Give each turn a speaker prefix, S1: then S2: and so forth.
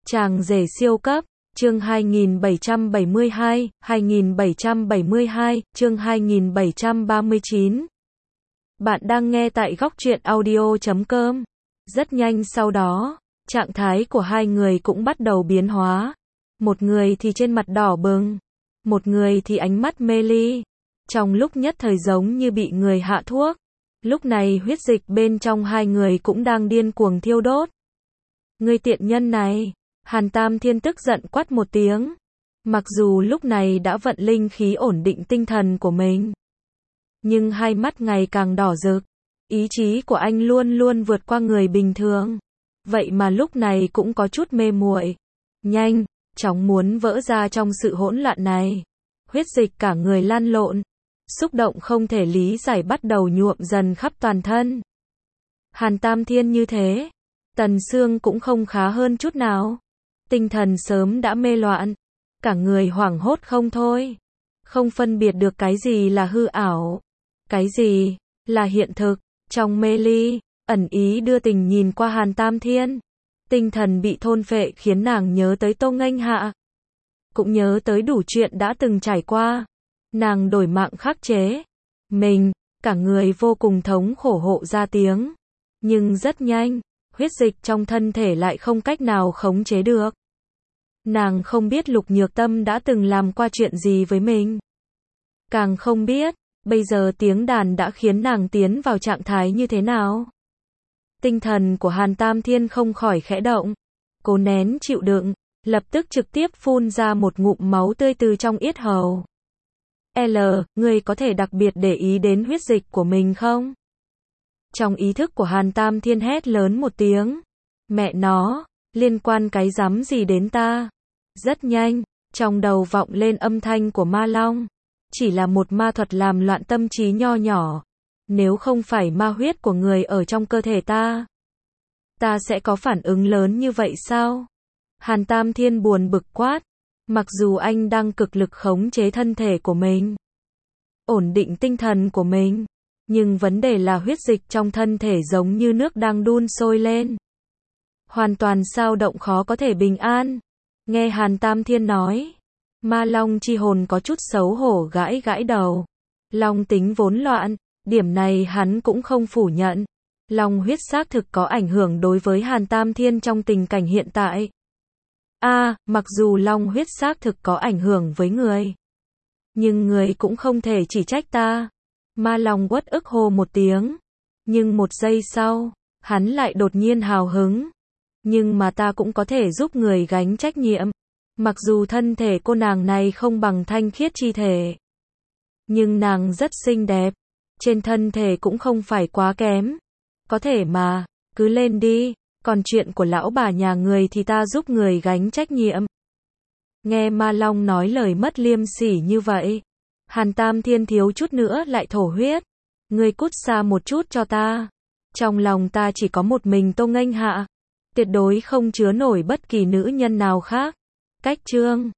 S1: Chàng rể siêu cấp, chương 2772, chương 2739. Bạn đang nghe tại góc truyện audio.com. Rất nhanh sau đó, trạng thái của hai người cũng bắt đầu biến hóa. Một người thì trên mặt đỏ bừng, một người thì ánh mắt mê ly. Trong lúc nhất thời giống như bị người hạ thuốc. Lúc này huyết dịch bên trong hai người cũng đang điên cuồng thiêu đốt. Ngươi tiện nhân này, Hàn Tam Thiên tức giận quát một tiếng. Mặc dù lúc này đã vận linh khí ổn định tinh thần của mình, nhưng hai mắt ngày càng đỏ rực. Ý chí của anh luôn luôn vượt qua người bình thường. Vậy mà lúc này cũng có chút mê muội. Nhanh, chóng muốn vỡ ra trong sự hỗn loạn này. Huyết dịch cả người lan lộn. Xúc động không thể lý giải bắt đầu nhuộm dần khắp toàn thân. Hàn Tam Thiên như thế, Tần Sương cũng không khá hơn chút nào. Tinh thần sớm đã mê loạn. Cả người hoảng hốt không thôi. Không phân biệt được cái gì là hư ảo, cái gì là hiện thực. Trong mê ly, ẩn ý đưa tình nhìn qua Hàn Tam Thiên. Tinh thần bị thôn phệ khiến nàng nhớ tới Tô Nghênh Hạ. Cũng nhớ tới đủ chuyện đã từng trải qua. Nàng đổi mạng khắc chế mình, cả người vô cùng thống khổ hộ ra tiếng. Nhưng rất nhanh, huyết dịch trong thân thể lại không cách nào khống chế được. Nàng không biết Lục Nhược Tâm đã từng làm qua chuyện gì với mình. Càng không biết, bây giờ tiếng đàn đã khiến nàng tiến vào trạng thái như thế nào. Tinh thần của Hàn Tam Thiên không khỏi khẽ động. Cố nén chịu đựng, lập tức trực tiếp phun ra một ngụm máu tươi từ trong yết hầu. Ngươi có thể đặc biệt để ý đến huyết dịch của mình không? Trong ý thức của Hàn Tam Thiên hét lớn một tiếng. Mẹ nó, liên quan cái rắm gì đến ta? Rất nhanh, trong đầu vọng lên âm thanh của Ma Long. Chỉ là một ma thuật làm loạn tâm trí nho nhỏ. Nếu không phải ma huyết của người ở trong cơ thể ta sẽ có phản ứng lớn như vậy sao? Hàn Tam Thiên buồn bực quát. Mặc dù anh đang cực lực khống chế thân thể của mình, ổn định tinh thần của mình, nhưng vấn đề là huyết dịch trong thân thể giống như nước đang đun sôi lên. Hoàn toàn dao động khó có thể bình an. Nghe Hàn Tam Thiên nói, Ma Long chi hồn có chút xấu hổ gãi gãi đầu. Long tính vốn loạn, điểm này hắn cũng không phủ nhận. Long huyết xác thực có ảnh hưởng đối với Hàn Tam Thiên trong tình cảnh hiện tại. Mặc dù long huyết xác thực có ảnh hưởng với người, nhưng người cũng không thể chỉ trách ta. Ma Long uất ức hô một tiếng. Nhưng một giây sau, hắn lại đột nhiên hào hứng. Nhưng mà ta cũng có thể giúp người gánh trách nhiệm. Mặc dù thân thể cô nàng này không bằng thanh khiết chi thể, nhưng nàng rất xinh đẹp. Trên thân thể cũng không phải quá kém. Có thể mà, cứ lên đi. Còn chuyện của lão bà nhà người thì ta giúp người gánh trách nhiệm. Nghe Ma Long nói lời mất liêm sỉ như vậy, Hàn Tam Thiên thiếu chút nữa lại thổ huyết. Ngươi cút xa một chút cho ta. Trong lòng ta chỉ có một mình Tô Nghênh Hạ. Tuyệt đối không chứa nổi bất kỳ nữ nhân nào khác. Cách chương